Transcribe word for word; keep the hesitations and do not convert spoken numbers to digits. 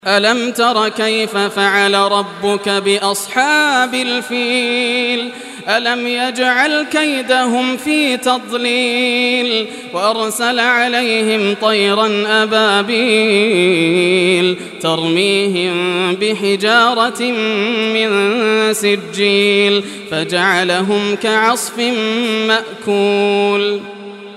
ألم تر كيف فعل ربك بأصحاب الفيل ألم يجعل كيدهم في تضليل وأرسل عليهم طيرا أبابيل ترميهم بحجارة من سجيل فجعلهم كعصف مأكول.